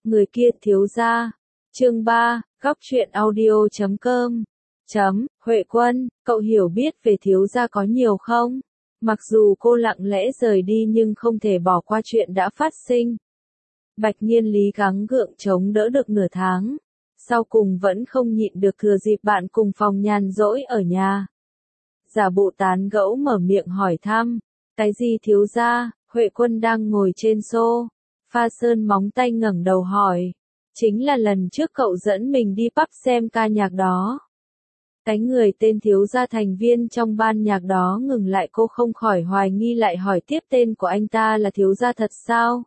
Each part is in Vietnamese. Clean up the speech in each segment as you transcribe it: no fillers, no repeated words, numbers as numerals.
Người kia thiếu gia. Chương 3, góc truyện audio.com. Huệ Quân, cậu hiểu biết về thiếu gia có nhiều không? Mặc dù cô lặng lẽ rời đi nhưng không thể bỏ qua chuyện đã phát sinh. Bạch Nghiên Lý gắng gượng chống đỡ được nửa tháng. Sau cùng vẫn không nhịn được thừa dịp bạn cùng phòng nhàn rỗi ở nhà. Giả bộ tán gẫu mở miệng hỏi thăm. Cái gì thiếu gia? Huệ Quân đang ngồi trên sofa sơn móng tay ngẩng đầu hỏi. Chính là lần trước cậu dẫn mình đi pub xem ca nhạc đó. Cái người tên thiếu gia thành viên trong ban nhạc đó ngừng lại, cô không khỏi hoài nghi lại hỏi tiếp tên của anh ta là thiếu gia thật sao?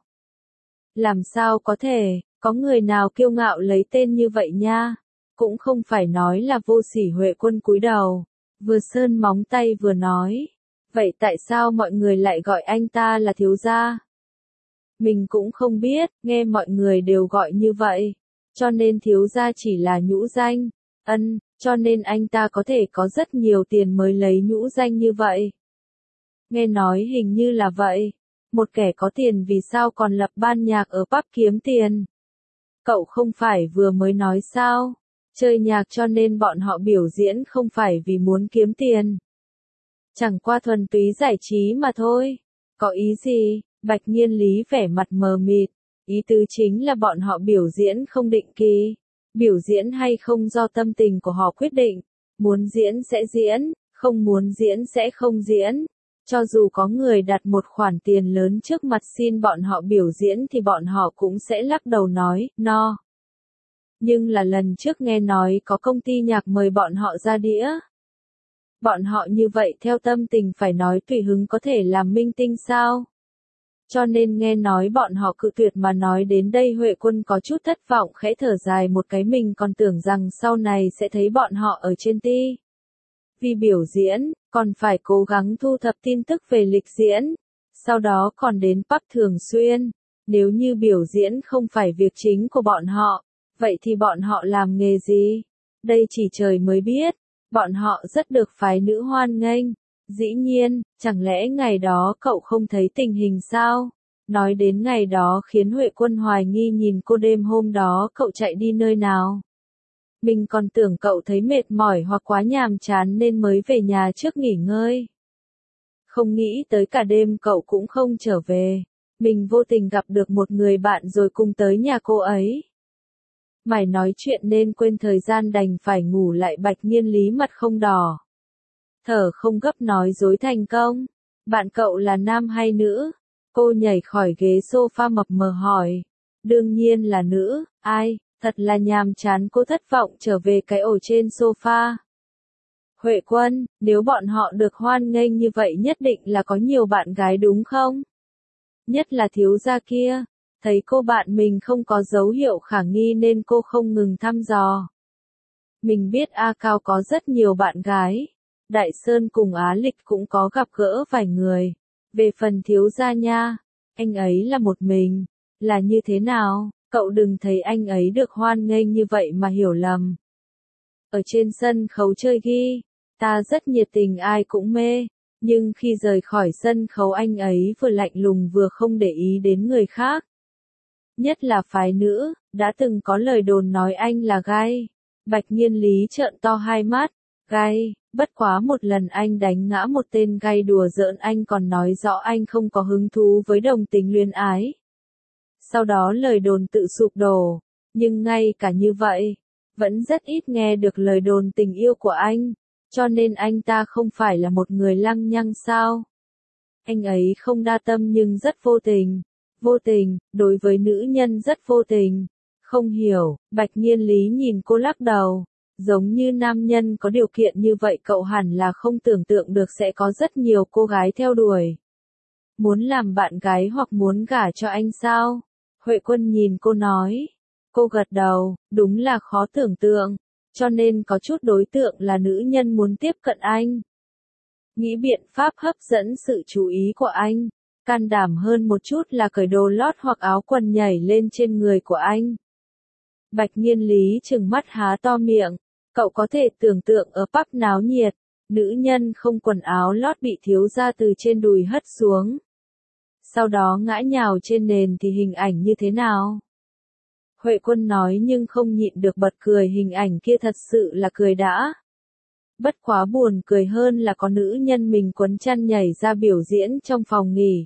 Làm sao có thể, có người nào kiêu ngạo lấy tên như vậy nha? Cũng không phải nói là vô sỉ. Huệ Quân cúi đầu, vừa sơn móng tay vừa nói. Vậy tại sao mọi người lại gọi anh ta là thiếu gia? Mình cũng không biết, nghe mọi người đều gọi như vậy. Cho nên thiếu gia chỉ là nhũ danh. Cho nên anh ta có thể có rất nhiều tiền mới lấy nhũ danh như vậy. Nghe nói hình như là vậy. Một kẻ có tiền vì sao còn lập ban nhạc ở pub kiếm tiền? Cậu không phải vừa mới nói sao? Chơi nhạc cho nên bọn họ biểu diễn không phải vì muốn kiếm tiền. Chẳng qua thuần túy giải trí mà thôi. Có ý gì? Bạch Nghiên Lý vẻ mặt mờ mịt. Ý tứ chính là bọn họ biểu diễn không định kỳ. Biểu diễn hay không do tâm tình của họ quyết định. Muốn diễn sẽ diễn, không muốn diễn sẽ không diễn. Cho dù có người đặt một khoản tiền lớn trước mặt xin bọn họ biểu diễn thì bọn họ cũng sẽ lắc đầu nói, no. Nhưng là lần trước nghe nói có công ty nhạc mời bọn họ ra đĩa. Bọn họ như vậy theo tâm tình phải nói tùy hứng có thể làm minh tinh sao? Cho nên nghe nói bọn họ cự tuyệt mà nói đến đây Huệ Quân có chút thất vọng khẽ thở dài một cái, mình còn tưởng rằng sau này sẽ thấy bọn họ ở trên vì biểu diễn, còn phải cố gắng thu thập tin tức về lịch diễn. Sau đó còn đến pub thường xuyên. Nếu như biểu diễn không phải việc chính của bọn họ, vậy thì bọn họ làm nghề gì? Đây chỉ trời mới biết. Bọn họ rất được phái nữ hoan nghênh. Dĩ nhiên, chẳng lẽ ngày đó cậu không thấy tình hình sao? Nói đến ngày đó khiến Huệ Quân hoài nghi, nhìn cô đêm hôm đó cậu chạy đi nơi nào? Mình còn tưởng cậu thấy mệt mỏi hoặc quá nhàm chán nên mới về nhà trước nghỉ ngơi. Không nghĩ tới cả đêm cậu cũng không trở về. Mình vô tình gặp được một người bạn rồi cùng tới nhà cô ấy. Mày nói chuyện nên quên thời gian đành phải ngủ lại. Bạch Nghiên Lý mặt không đỏ, thở không gấp nói dối thành công. Bạn cậu là nam hay nữ? Cô nhảy khỏi ghế sofa mập mờ hỏi. Đương nhiên là nữ. Ai? Thật là nhàm chán. Cô thất vọng trở về cái ổ trên sofa. Huệ Quân, nếu bọn họ được hoan nghênh như vậy nhất định là có nhiều bạn gái đúng không? Nhất là thiếu gia kia. Thấy cô bạn mình không có dấu hiệu khả nghi nên cô không ngừng thăm dò. Mình biết A Cao có rất nhiều bạn gái. Đại Sơn cùng Á Lịch cũng có gặp gỡ vài người. Về phần thiếu gia nha, anh ấy là một mình. Là như thế nào? Cậu đừng thấy anh ấy được hoan nghênh như vậy mà hiểu lầm. Ở trên sân khấu chơi guitar rất nhiệt tình, ai cũng mê. Nhưng khi rời khỏi sân khấu anh ấy vừa lạnh lùng vừa không để ý đến người khác. Nhất là phái nữ, đã từng có lời đồn nói anh là gay. Bạch Nghiên Lý trợn to hai mắt. Gay, bất quá một lần anh đánh ngã một tên gay đùa giỡn, anh còn nói rõ anh không có hứng thú với đồng tính luyến ái. Sau đó lời đồn tự sụp đổ, nhưng ngay cả như vậy, vẫn rất ít nghe được lời đồn tình yêu của anh, cho nên anh ta không phải là một người lăng nhăng sao? Anh ấy không đa tâm nhưng rất vô tình. Vô tình, đối với nữ nhân rất vô tình. Không hiểu, Bạch Nghiên Lý nhìn cô lắc đầu. Giống như nam nhân có điều kiện như vậy cậu hẳn là không tưởng tượng được sẽ có rất nhiều cô gái theo đuổi. Muốn làm bạn gái hoặc muốn gả cho anh sao? Huệ Quân nhìn cô nói. Cô gật đầu, đúng là khó tưởng tượng. Cho nên có chút đối tượng là nữ nhân muốn tiếp cận anh. Nghĩ biện pháp hấp dẫn sự chú ý của anh. Can đảm hơn một chút là cởi đồ lót hoặc áo quần nhảy lên trên người của anh. Bạch Nghiên Lý trừng mắt há to miệng. Cậu có thể tưởng tượng ở pub náo nhiệt, nữ nhân không quần áo lót bị thiếu gia từ trên đùi hất xuống. Sau đó ngã nhào trên nền thì hình ảnh như thế nào? Huệ Quân nói nhưng không nhịn được bật cười, hình ảnh kia thật sự là cười đã. Bất quá buồn cười hơn là có nữ nhân mình quấn chăn nhảy ra biểu diễn trong phòng nghỉ.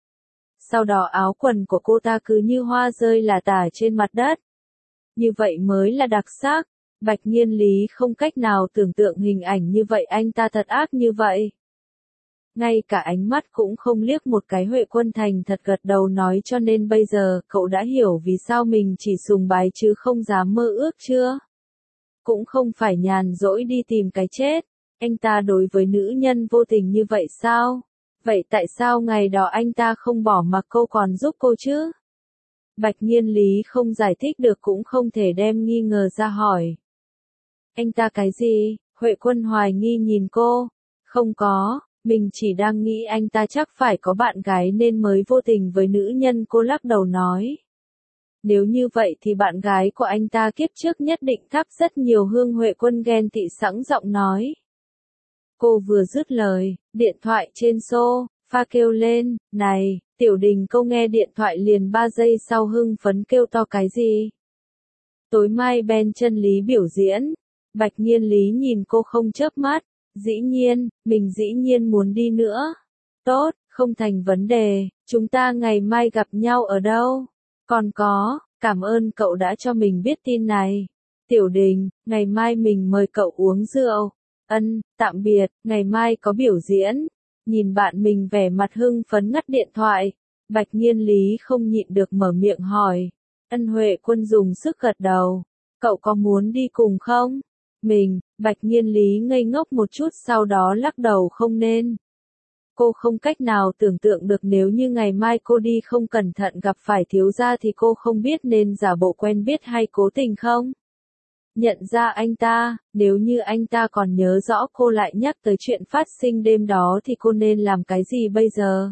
Sau đó áo quần của cô ta cứ như hoa rơi lả tả trên mặt đất. Như vậy mới là đặc sắc. Bạch Nhiên Lý không cách nào tưởng tượng hình ảnh như vậy, anh ta thật ác như vậy. Ngay cả ánh mắt cũng không liếc một cái. Huệ Quân thành thật gật đầu nói, cho nên bây giờ cậu đã hiểu vì sao mình chỉ sùng bái chứ không dám mơ ước chưa? Cũng không phải nhàn rỗi đi tìm cái chết. Anh ta đối với nữ nhân vô tình như vậy sao? Vậy tại sao ngày đó anh ta không bỏ mặc cô còn giúp cô chứ? Bạch Nhiên Lý không giải thích được cũng không thể đem nghi ngờ ra hỏi. Anh ta cái gì? Huệ Quân hoài nghi nhìn cô. Không có, mình chỉ đang nghĩ anh ta chắc phải có bạn gái nên mới vô tình với nữ nhân. Cô lắc đầu nói. Nếu như vậy thì bạn gái của anh ta kiếp trước nhất định thắp rất nhiều hương. Huệ Quân ghen tị sẵn giọng nói. Cô vừa dứt lời, điện thoại trên sofa kêu lên, này, Tiểu Đình. Cô nghe điện thoại liền 3 giây sau hưng phấn kêu to cái gì? Tối mai Ben chân lý biểu diễn. Bạch Nhiên Lý nhìn cô không chớp mắt. Dĩ nhiên, mình dĩ nhiên muốn đi nữa. Tốt, không thành vấn đề, chúng ta ngày mai gặp nhau ở đâu? Còn có, cảm ơn cậu đã cho mình biết tin này. Tiểu Đình, ngày mai mình mời cậu uống rượu. Tạm biệt, ngày mai có biểu diễn. Nhìn bạn mình vẻ mặt hưng phấn ngắt điện thoại. Bạch Nhiên Lý không nhịn được mở miệng hỏi. Huệ Quân dùng sức gật đầu. Cậu có muốn đi cùng không? Bạch Nhiên Lý ngây ngốc một chút sau đó lắc đầu không nên. Cô không cách nào tưởng tượng được nếu như ngày mai cô đi không cẩn thận gặp phải thiếu gia thì cô không biết nên giả bộ quen biết hay cố tình không? Nhận ra anh ta, nếu như anh ta còn nhớ rõ cô lại nhắc tới chuyện phát sinh đêm đó thì cô nên làm cái gì bây giờ?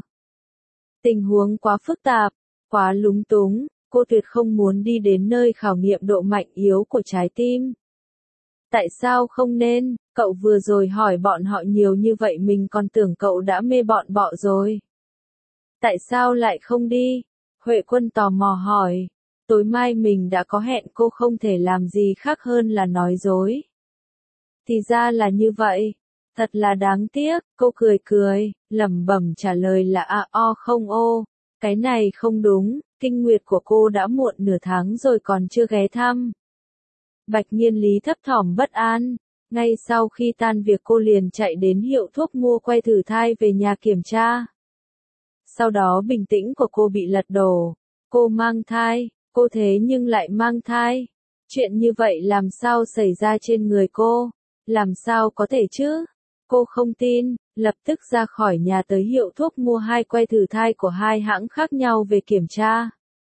Tình huống quá phức tạp, quá lúng túng, cô tuyệt không muốn đi đến nơi khảo nghiệm độ mạnh yếu của trái tim. Tại sao không nên? Cậu vừa rồi hỏi bọn họ nhiều như vậy mình còn tưởng cậu đã mê bọn bọ rồi. Tại sao lại không đi? Huệ Quân tò mò hỏi. Tối mai mình đã có hẹn, cô không thể làm gì khác hơn là nói dối. Thì ra là như vậy. Thật là đáng tiếc, cô cười cười, lẩm bẩm trả lời là không ô. Cái này không đúng, kinh nguyệt của cô đã muộn nửa tháng rồi còn chưa ghé thăm. Bạch Nhiên Lý thấp thỏm bất an. Ngay sau khi tan việc cô liền chạy đến hiệu thuốc mua que thử thai về nhà kiểm tra. Sau đó bình tĩnh của cô bị lật đổ. Cô mang thai, cô thế nhưng lại mang thai. Chuyện như vậy làm sao xảy ra trên người cô? Làm sao có thể chứ? Cô không tin, lập tức ra khỏi nhà tới hiệu thuốc mua 2 que thử thai của 2 hãng khác nhau về kiểm tra.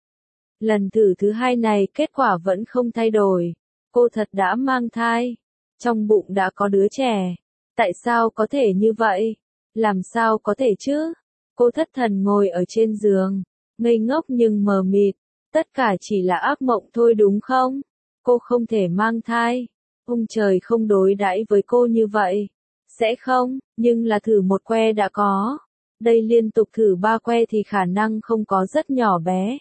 Lần thử thứ 2 này kết quả vẫn không thay đổi. Cô thật đã mang thai. Trong bụng đã có đứa trẻ. Tại sao có thể như vậy? Làm sao có thể chứ? Cô thất thần ngồi ở trên giường, ngây ngốc nhưng mờ mịt. Tất cả chỉ là ác mộng thôi đúng không? Cô không thể mang thai. Ông trời không đối đãi với cô như vậy. Sẽ không, nhưng là thử 1 que đã có. Đây liên tục thử 3 que thì khả năng không có rất nhỏ bé.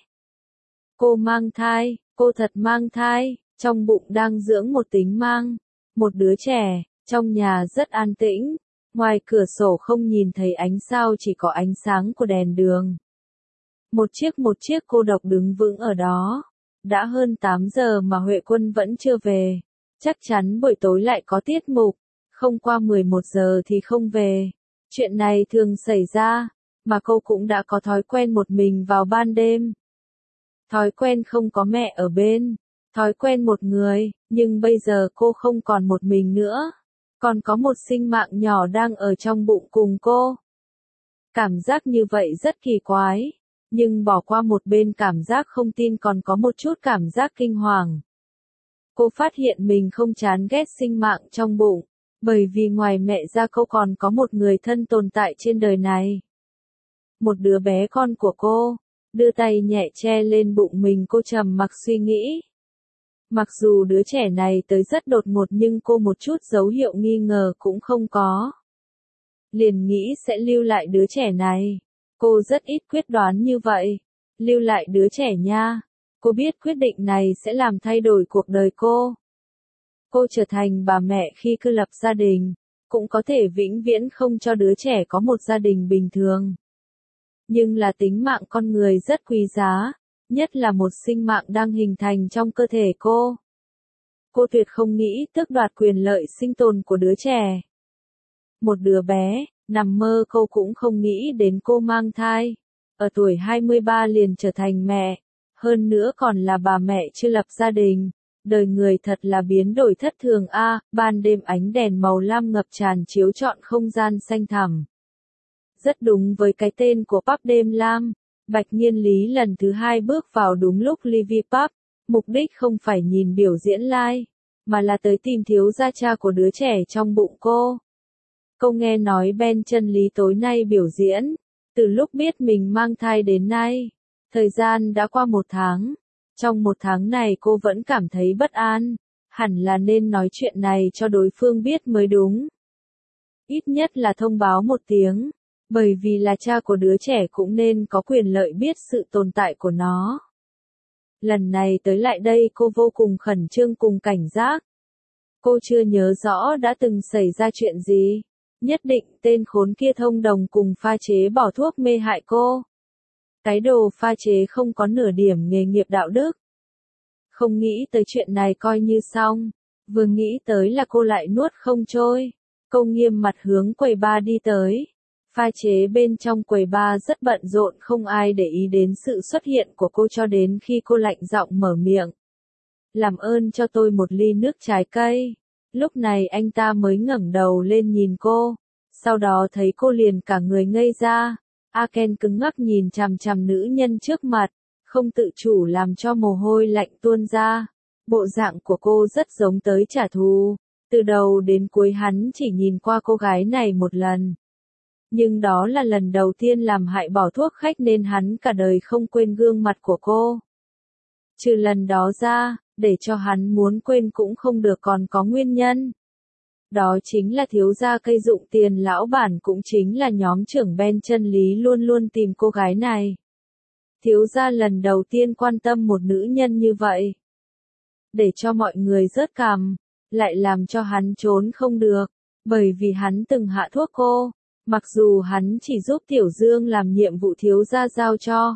Cô mang thai, cô thật mang thai, trong bụng đang dưỡng một tính mang. Một đứa trẻ, trong nhà rất an tĩnh. Ngoài cửa sổ không nhìn thấy ánh sao, chỉ có ánh sáng của đèn đường. Một chiếc cô độc đứng vững ở đó. Đã hơn 8 giờ mà Huệ Quân vẫn chưa về. Chắc chắn buổi tối lại có tiết mục. Không qua 11 giờ thì không về. Chuyện này thường xảy ra, mà cô cũng đã có thói quen một mình vào ban đêm. Thói quen không có mẹ ở bên. Thói quen một người, nhưng bây giờ cô không còn một mình nữa. Còn có một sinh mạng nhỏ đang ở trong bụng cùng cô. Cảm giác như vậy rất kỳ quái. Nhưng bỏ qua một bên cảm giác không tin còn có một chút cảm giác kinh hoàng. Cô phát hiện mình không chán ghét sinh mạng trong bụng. Bởi vì ngoài mẹ ra cô còn có một người thân tồn tại trên đời này. Một đứa bé con của cô. Đưa tay nhẹ che lên bụng mình, cô trầm mặc suy nghĩ. Mặc dù đứa trẻ này tới rất đột ngột nhưng cô một chút dấu hiệu nghi ngờ cũng không có. Liền nghĩ sẽ lưu lại đứa trẻ này. Cô rất ít quyết đoán như vậy. Lưu lại đứa trẻ nha. Cô biết quyết định này sẽ làm thay đổi cuộc đời cô. Cô trở thành bà mẹ khi cứ lập gia đình, cũng có thể vĩnh viễn không cho đứa trẻ có một gia đình bình thường. Nhưng là tính mạng con người rất quý giá, nhất là một sinh mạng đang hình thành trong cơ thể cô. Cô tuyệt không nghĩ tước đoạt quyền lợi sinh tồn của đứa trẻ. Một đứa bé, nằm mơ cô cũng không nghĩ đến cô mang thai. Ở tuổi 23 liền trở thành mẹ, hơn nữa còn là bà mẹ chưa lập gia đình. Đời người thật là biến đổi thất thường a. Ban đêm ánh đèn màu lam ngập tràn chiếu trọn không gian xanh thẳm. Rất đúng với cái tên của pub đêm lam, Bạch Nhiên Lý lần thứ 2 bước vào đúng lúc Livy Pub, mục đích không phải nhìn biểu diễn live, mà là tới tìm thiếu gia cha của đứa trẻ trong bụng cô. Cô nghe nói Ben Chân Lý tối nay biểu diễn, từ lúc biết mình mang thai đến nay, thời gian đã qua 1 tháng. Trong 1 tháng này cô vẫn cảm thấy bất an, hẳn là nên nói chuyện này cho đối phương biết mới đúng. Ít nhất là thông báo một tiếng, bởi vì là cha của đứa trẻ cũng nên có quyền lợi biết sự tồn tại của nó. Lần này tới lại đây cô vô cùng khẩn trương cùng cảnh giác. Cô chưa nhớ rõ đã từng xảy ra chuyện gì. Nhất định tên khốn kia thông đồng cùng pha chế bỏ thuốc mê hại cô. Cái đồ pha chế không có nửa điểm nghề nghiệp đạo đức. Không nghĩ tới chuyện này coi như xong. Vừa nghĩ tới là cô lại nuốt không trôi. Cô nghiêm mặt hướng quầy bar đi tới. Pha chế bên trong quầy bar rất bận rộn, không ai để ý đến sự xuất hiện của cô cho đến khi cô lạnh giọng mở miệng. Làm ơn cho tôi một ly nước trái cây. Lúc này anh ta mới ngẩng đầu lên nhìn cô. Sau đó thấy cô liền cả người ngây ra. Aken cứng ngắc nhìn chằm chằm nữ nhân trước mặt, không tự chủ làm cho mồ hôi lạnh tuôn ra. Bộ dạng của cô rất giống tới trả thù. Từ đầu đến cuối hắn chỉ nhìn qua cô gái này một lần. Nhưng đó là lần đầu tiên làm hại bỏ thuốc khách nên hắn cả đời không quên gương mặt của cô. Trừ lần đó ra, để cho hắn muốn quên cũng không được còn có nguyên nhân. Đó chính là thiếu gia cây dụng tiền lão bản, cũng chính là nhóm trưởng Ben Chân Lý luôn luôn tìm cô gái này. Thiếu gia lần đầu tiên quan tâm một nữ nhân như vậy. Để cho mọi người rớt cằm, lại làm cho hắn trốn không được, bởi vì hắn từng hạ thuốc cô, mặc dù hắn chỉ giúp Tiểu Dương làm nhiệm vụ thiếu gia giao cho.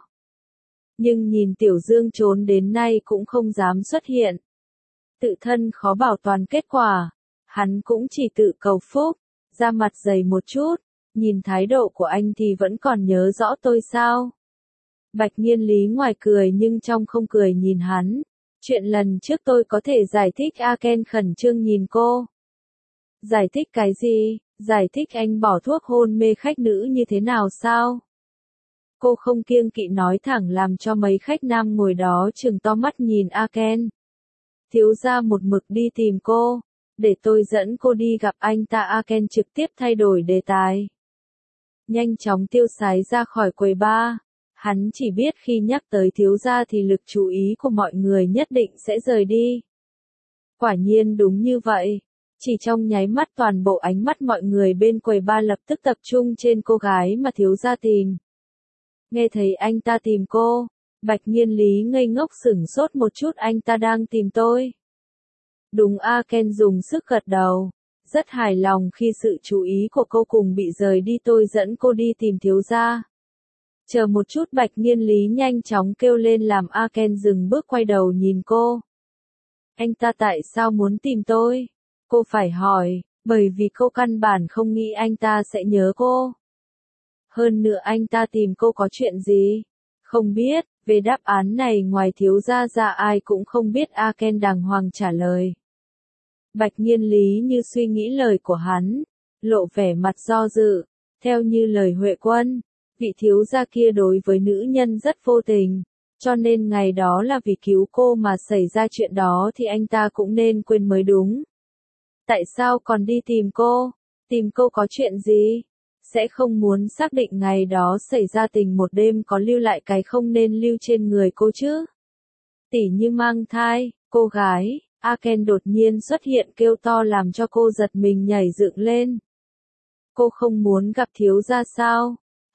Nhưng nhìn Tiểu Dương trốn đến nay cũng không dám xuất hiện. Tự thân khó bảo toàn kết quả. Hắn cũng chỉ tự cầu phúc, ra mặt dày một chút, nhìn thái độ của anh thì vẫn còn nhớ rõ tôi sao. Bạch Nhiên Lý ngoài cười nhưng trong không cười nhìn hắn. Chuyện lần trước tôi có thể giải thích. Aken khẩn trương nhìn cô. Giải thích cái gì? Giải thích anh bỏ thuốc hôn mê khách nữ như thế nào sao? Cô không kiêng kỵ nói thẳng làm cho mấy khách nam ngồi đó trừng to mắt nhìn Aken. Thiếu gia một mực đi tìm cô. Để tôi dẫn cô đi gặp anh ta. Aken trực tiếp thay đổi đề tài. Nhanh chóng tiêu sái ra khỏi quầy bar. Hắn chỉ biết khi nhắc tới thiếu gia thì lực chú ý của mọi người nhất định sẽ rời đi. Quả nhiên đúng như vậy. Chỉ trong nháy mắt toàn bộ ánh mắt mọi người bên quầy bar lập tức tập trung trên cô gái mà thiếu gia tìm. Nghe thấy anh ta tìm cô, Bạch Nhiên Lý ngây ngốc sửng sốt một chút. Anh ta đang tìm tôi. Đúng. Aken dùng sức gật đầu, rất hài lòng khi sự chú ý của cô cùng bị rời đi. Tôi dẫn cô đi tìm thiếu gia. Chờ một chút. Bạch Nhiên Lý nhanh chóng kêu lên làm Aken dừng bước quay đầu nhìn cô. Anh ta tại sao muốn tìm tôi? Cô phải hỏi, bởi vì cô căn bản không nghĩ anh ta sẽ nhớ cô. Hơn nữa anh ta tìm cô có chuyện gì? Không biết. Về đáp án này ngoài thiếu gia ra ai cũng không biết. Aken đàng hoàng trả lời. Bạch Nhiên Lý như suy nghĩ lời của hắn, lộ vẻ mặt do dự. Theo như lời Huệ Quân, vị thiếu gia kia đối với nữ nhân rất vô tình, cho nên ngày đó là vì cứu cô mà xảy ra chuyện đó thì anh ta cũng nên quên mới đúng. Tại sao còn đi tìm cô? Tìm cô có chuyện gì? Sẽ không muốn xác định ngày đó xảy ra tình một đêm có lưu lại cái không nên lưu trên người cô chứ? Tỉ như mang thai, cô gái. Aken đột nhiên xuất hiện kêu to làm cho cô giật mình nhảy dựng lên. Cô không muốn gặp thiếu gia sao?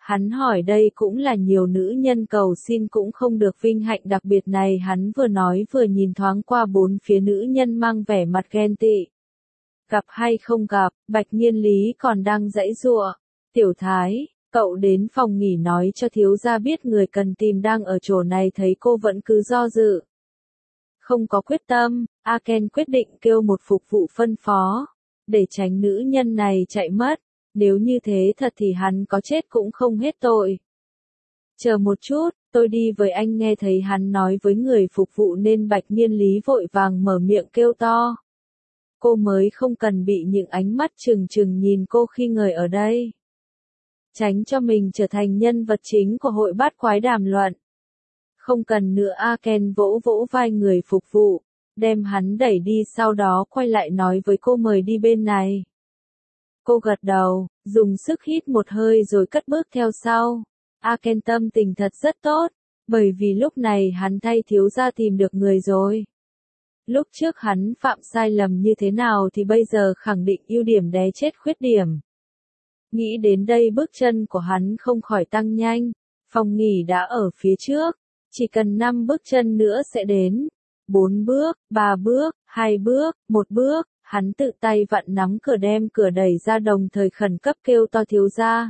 Hắn hỏi đây cũng là nhiều nữ nhân cầu xin cũng không được vinh hạnh đặc biệt này, hắn vừa nói vừa nhìn thoáng qua bốn phía nữ nhân mang vẻ mặt ghen tị. Gặp hay không gặp, Bạch Nhiên Lý còn đang giãy giụa. Tiểu Thái, cậu đến phòng nghỉ nói cho thiếu gia biết người cần tìm đang ở chỗ này, thấy cô vẫn cứ do dự. Không có quyết tâm, A Ken quyết định kêu một phục vụ phân phó, để tránh nữ nhân này chạy mất. Nếu như thế thật thì hắn có chết cũng không hết tội. Chờ một chút, tôi đi với anh, nghe thấy hắn nói với người phục vụ nên Bạch Nhiên Lý vội vàng mở miệng kêu to. Cô mới không cần bị những ánh mắt trừng trừng nhìn cô khi người ở đây. Tránh cho mình trở thành nhân vật chính của hội bát quái đàm luận. Không cần nữa, A Ken vỗ vỗ vai người phục vụ, đem hắn đẩy đi, sau đó quay lại nói với cô mời đi bên này. Cô gật đầu, dùng sức hít một hơi rồi cất bước theo sau. A Ken tâm tình thật rất tốt, bởi vì lúc này hắn thay thiếu gia tìm được người rồi. Lúc trước hắn phạm sai lầm như thế nào thì bây giờ khẳng định ưu điểm đè chết khuyết điểm. Nghĩ đến đây bước chân của hắn không khỏi tăng nhanh, phòng nghỉ đã ở phía trước, chỉ cần 5 bước chân nữa sẽ đến. 4 bước, 3 bước, 2 bước, 1 bước, hắn tự tay vặn nắm cửa đem cửa đẩy ra, đồng thời khẩn cấp kêu to thiếu gia.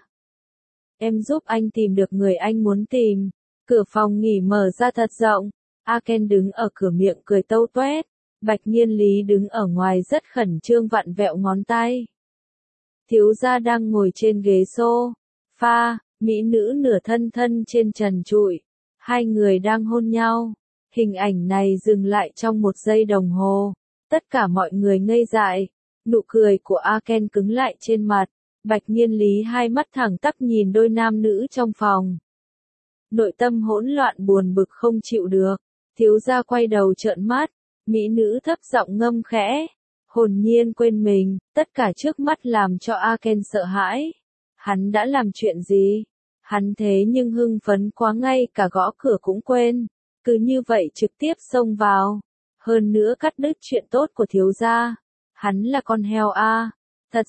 Em giúp anh tìm được người anh muốn tìm. Cửa phòng nghỉ mở ra thật rộng, A Ken đứng ở cửa miệng cười tâu toét, Bạch Nhiên Lý đứng ở ngoài rất khẩn trương vặn vẹo ngón tay. Thiếu gia đang ngồi trên ghế sofa, mỹ nữ nửa thân thân trên trần trụi, hai người đang hôn nhau. Hình ảnh này dừng lại trong 1 giây đồng hồ, tất cả mọi người ngây dại, nụ cười của A Ken cứng lại trên mặt, Bạch Nhiên Lý hai mắt thẳng tắp nhìn đôi nam nữ trong phòng. Nội tâm hỗn loạn buồn bực không chịu được, thiếu gia quay đầu trợn mắt, mỹ nữ thấp giọng ngâm khẽ, hồn nhiên quên mình, tất cả trước mắt làm cho A Ken sợ hãi. Hắn đã làm chuyện gì? Hắn thế nhưng hưng phấn quá ngay cả gõ cửa cũng quên, cứ như vậy trực tiếp xông vào, hơn nữa cắt đứt chuyện tốt của thiếu gia. Hắn là con heo a, thật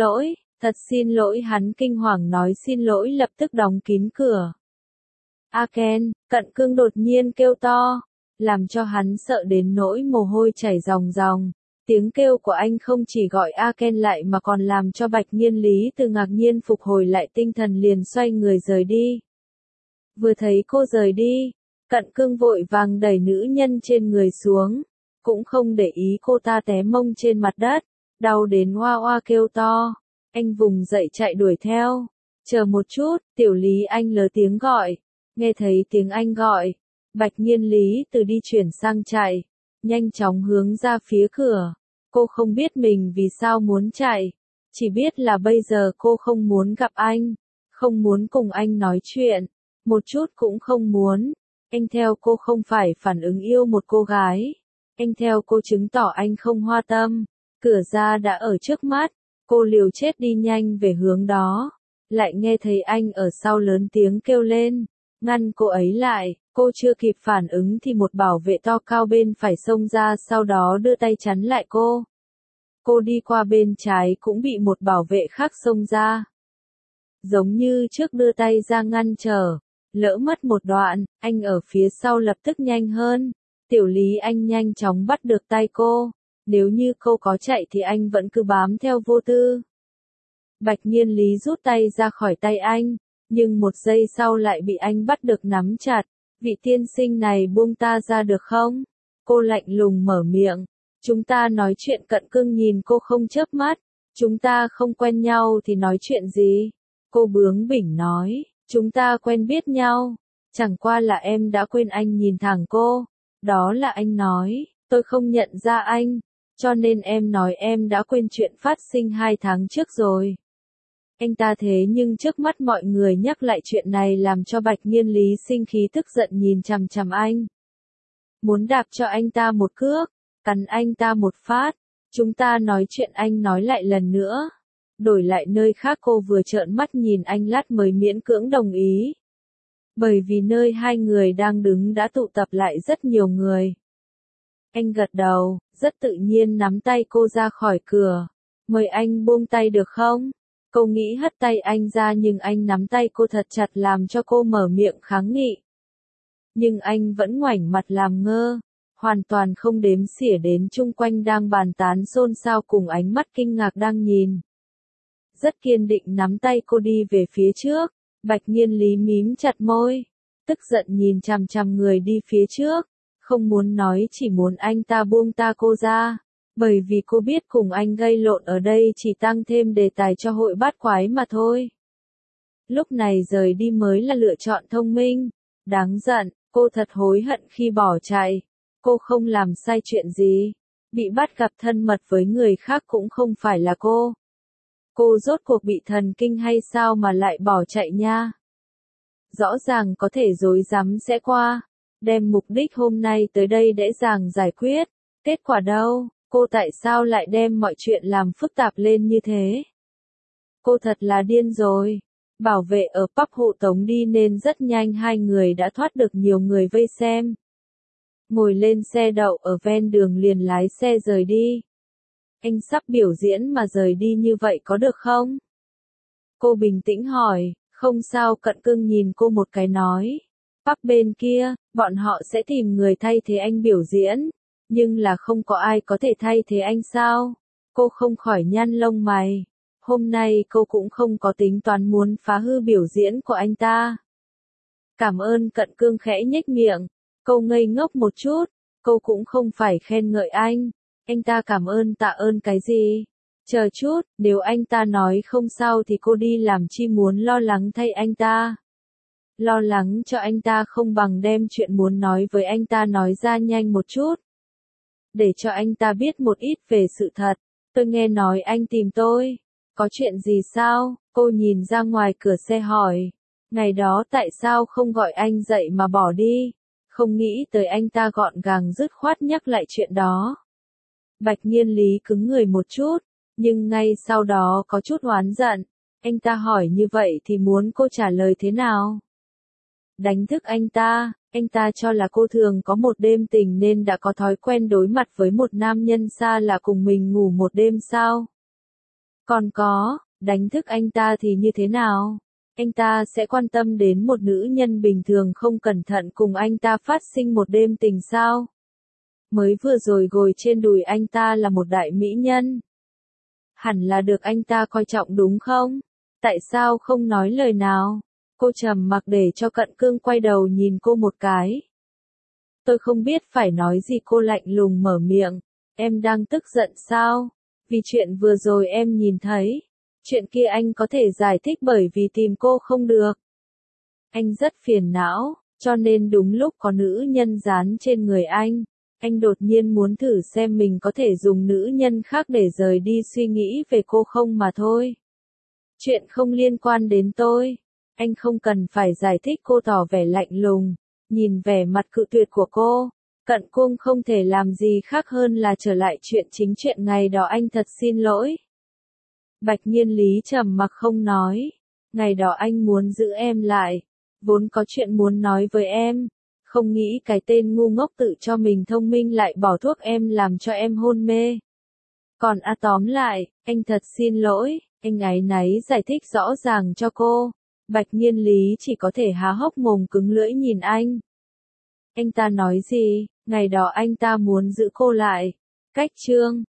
xin lỗi, hắn kinh hoàng nói xin lỗi lập tức đóng kín cửa. A Ken, Cận Cương đột nhiên kêu to, làm cho hắn sợ đến nỗi mồ hôi chảy ròng ròng. Tiếng kêu của anh không chỉ gọi A Ken lại mà còn làm cho Bạch Nhiên Lý từ ngạc nhiên phục hồi lại tinh thần, liền xoay người rời đi. Vừa thấy cô rời đi, Cận Cương vội vàng đẩy nữ nhân trên người xuống, cũng không để ý cô ta té mông trên mặt đất, đau đến oa oa kêu to. Anh vùng dậy chạy đuổi theo. Chờ một chút, Tiểu Lý, anh lớn tiếng gọi. Nghe thấy tiếng anh gọi, Bạch Nhiên Lý từ đi chuyển sang chạy, nhanh chóng hướng ra phía cửa. Cô không biết mình vì sao muốn chạy, chỉ biết là bây giờ cô không muốn gặp anh, không muốn cùng anh nói chuyện, một chút cũng không muốn. Anh theo cô không phải phản ứng yêu một cô gái, anh theo cô chứng tỏ anh không hoa tâm. Cửa ra đã ở trước mắt, cô liều chết đi nhanh về hướng đó, lại nghe thấy anh ở sau lớn tiếng kêu lên, ngăn cô ấy lại. Cô chưa kịp phản ứng thì một bảo vệ to cao bên phải xông ra, sau đó đưa tay chắn lại cô. Cô đi qua bên trái cũng bị một bảo vệ khác xông ra. Giống như trước đưa tay ra ngăn trở, lỡ mất một đoạn, anh ở phía sau lập tức nhanh hơn. Tiểu Lý, anh nhanh chóng bắt được tay cô, nếu như cô có chạy thì anh vẫn cứ bám theo vô tư. Bạch Nhiên Lý rút tay ra khỏi tay anh, nhưng 1 giây sau lại bị anh bắt được nắm chặt. Vị tiên sinh này buông ta ra được không? Cô lạnh lùng mở miệng. Chúng ta nói chuyện. Cận Cương nhìn cô không chớp mắt. Chúng ta không quen nhau thì nói chuyện gì? Cô bướng bỉnh nói. Chúng ta quen biết nhau. Chẳng qua là em đã quên. Anh nhìn thẳng cô. Đó là anh nói. Tôi không nhận ra anh. Cho nên em nói em đã quên chuyện phát sinh 2 tháng trước rồi. Anh ta thế nhưng trước mắt mọi người nhắc lại chuyện này làm cho Bạch Nhiên Lý sinh khí tức giận nhìn chằm chằm anh. Muốn đạp cho anh ta một cước, cắn anh ta một phát. Chúng ta nói chuyện, anh nói lại lần nữa. Đổi lại nơi khác cô vừa trợn mắt nhìn anh lát mới miễn cưỡng đồng ý. Bởi vì nơi hai người đang đứng đã tụ tập lại rất nhiều người. Anh gật đầu, rất tự nhiên nắm tay cô ra khỏi cửa. Mời anh buông tay được không? Cô nghĩ hất tay anh ra nhưng anh nắm tay cô thật chặt làm cho cô mở miệng kháng nghị. Nhưng anh vẫn ngoảnh mặt làm ngơ, hoàn toàn không đếm xỉa đến chung quanh đang bàn tán xôn xao cùng ánh mắt kinh ngạc đang nhìn. Rất kiên định nắm tay cô đi về phía trước, Bạch Nghiên Lý mím chặt môi, tức giận nhìn chằm chằm người đi phía trước, không muốn nói chỉ muốn anh ta buông cô ra, bởi vì cô biết cùng anh gây lộn ở đây chỉ tăng thêm đề tài cho hội bát quái mà thôi. Lúc này rời đi mới là lựa chọn thông minh, đáng giận, cô thật hối hận khi bỏ chạy, cô không làm sai chuyện gì, bị bắt gặp thân mật với người khác cũng không phải là cô. Cô rốt cuộc bị thần kinh hay sao mà lại bỏ chạy nha? Rõ ràng có thể dối rắm sẽ qua, đem mục đích hôm nay tới đây dễ dàng giải quyết, kết quả đâu, cô tại sao lại đem mọi chuyện làm phức tạp lên như thế? Cô thật là điên rồi. Bảo vệ ở pub hộ tống đi nên rất nhanh hai người đã thoát được nhiều người vây xem. Ngồi lên xe đậu ở ven đường liền lái xe rời đi. Anh sắp biểu diễn mà rời đi như vậy có được không? Cô bình tĩnh hỏi, không sao. Cận Cương nhìn cô một cái nói. Pub bên kia, bọn họ sẽ tìm người thay thế anh biểu diễn, nhưng là không có ai có thể thay thế anh sao? Cô không khỏi nhăn lông mày. Hôm nay cô cũng không có tính toán muốn phá hư biểu diễn của anh ta. Cảm ơn. Cận Cương khẽ nhếch miệng. Cô ngây ngốc một chút, cô cũng không phải khen ngợi anh. Anh ta cảm ơn tạ ơn cái gì? Chờ chút, nếu anh ta nói không sao thì cô đi làm chi muốn lo lắng thay anh ta. Lo lắng cho anh ta không bằng đem chuyện muốn nói với anh ta nói ra nhanh một chút. Để cho anh ta biết một ít về sự thật. Tôi nghe nói anh tìm tôi. Có chuyện gì sao? Cô nhìn ra ngoài cửa xe hỏi. Ngày đó tại sao không gọi anh dậy mà bỏ đi? Không nghĩ tới anh ta gọn gàng dứt khoát nhắc lại chuyện đó. Bạch Nghiên Lý cứng người một chút, nhưng ngay sau đó có chút oán giận. Anh ta hỏi như vậy thì muốn cô trả lời thế nào? Đánh thức anh ta cho là cô thường có một đêm tình nên đã có thói quen đối mặt với một nam nhân xa lạ cùng mình ngủ một đêm sao? Còn có, đánh thức anh ta thì như thế nào? Anh ta sẽ quan tâm đến một nữ nhân bình thường không cẩn thận cùng anh ta phát sinh một đêm tình sao? Mới vừa rồi ngồi trên đùi anh ta là một đại mỹ nhân. Hẳn là được anh ta coi trọng đúng không? Tại sao không nói lời nào? Cô trầm mặc để cho Cận Cương quay đầu nhìn cô một cái. Tôi không biết phải nói gì. Cô lạnh lùng mở miệng. Em đang tức giận sao? Vì chuyện vừa rồi em nhìn thấy. Chuyện kia anh có thể giải thích bởi vì tìm cô không được. Anh rất phiền não, cho nên đúng lúc có nữ nhân dán trên người anh đột nhiên muốn thử xem mình có thể dùng nữ nhân khác để rời đi suy nghĩ về cô không mà thôi. Chuyện không liên quan đến tôi. Anh không cần phải giải thích. Cô tỏ vẻ lạnh lùng, nhìn vẻ mặt cự tuyệt của cô. Cận Cung không thể làm gì khác hơn là trở lại chuyện ngày đó. Anh thật xin lỗi. Bạch Nghiên Lý trầm mặc không nói. Ngày đó anh muốn giữ em lại, vốn có chuyện muốn nói với em. Không nghĩ cái tên ngu ngốc tự cho mình thông minh lại bỏ thuốc em làm cho em hôn mê. Còn tóm lại, anh thật xin lỗi. Anh áy náy giải thích rõ ràng cho cô. Bạch Nghiên Lý chỉ có thể há hốc mồm cứng lưỡi nhìn anh. Anh ta nói gì? Ngày đó anh ta muốn giữ cô lại. Cách chương